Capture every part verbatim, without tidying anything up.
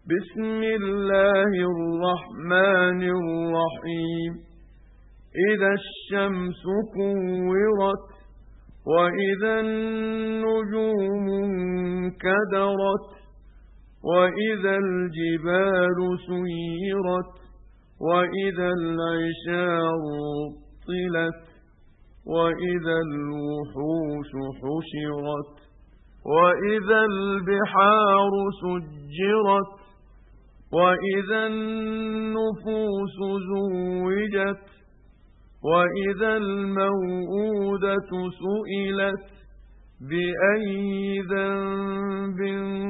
بسم الله الرحمن الرحيم إذا الشمس كورت وإذا النجوم انكدرت وإذا الجبال سيرت وإذا العشار طلت وإذا الوحوش حشرت وإذا البحار سجرت وإذا النفوس زوجت وإذا الموءودة سئلت بأي ذنب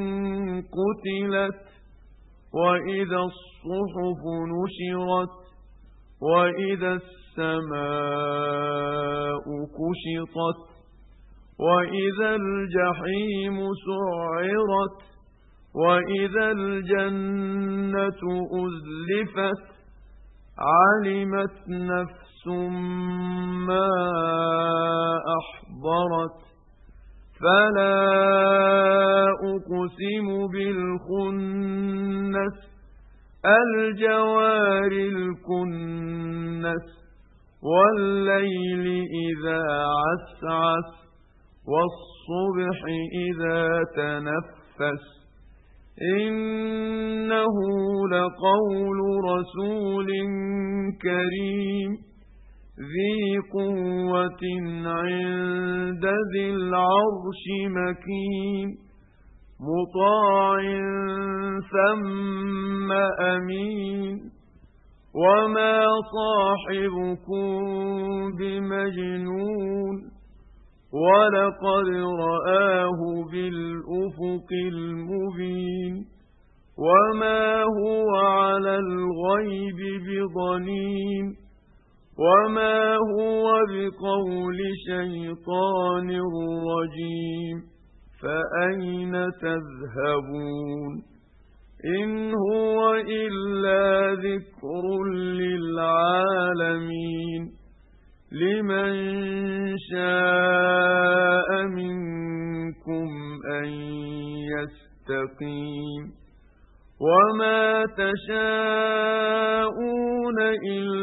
قتلت وإذا الصحف نشرت وإذا السماء كشطت وإذا الجحيم سعرت وإذا الجنة أزلفت علمت نفس ما أحضرت فلا أقسم بالخنس الجوار الكنس والليل إذا عسعس والصبح إذا تنفس إنه لقول رسول كريم ذي قوة عند ذي العرش مكين مطاع ثم أمين وما صاحبكم بمجنون ولقد رآه بالأفق المبين وما هو على الغيب بضنين وما هو بقول شيطان رجيم فأين تذهبون إن هو إلا ذكر للعالمين لمن شاء منكم أن يستقيم وما تشاءون إلا